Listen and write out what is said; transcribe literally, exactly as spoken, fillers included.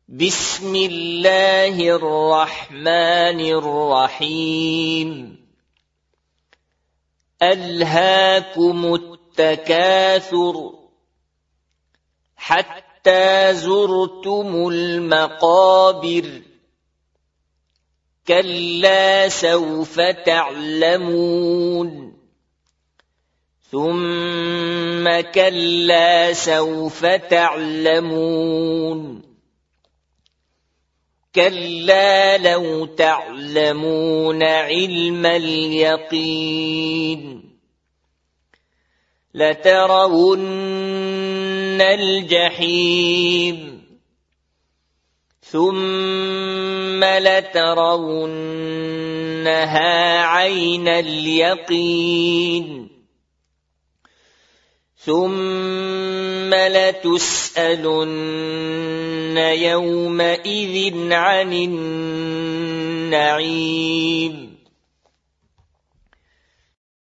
بسم الله الرحمن الرحيم ألهاكم التكاثر حتى زرتم المقابر كلا سوف تعلمون ثم كلا سوف تعلمون كلا لو تعلمون علم اليقين لترون الجحيم ثم لترونها عين اليقين ثم لتسألن يومئذ عن النعيم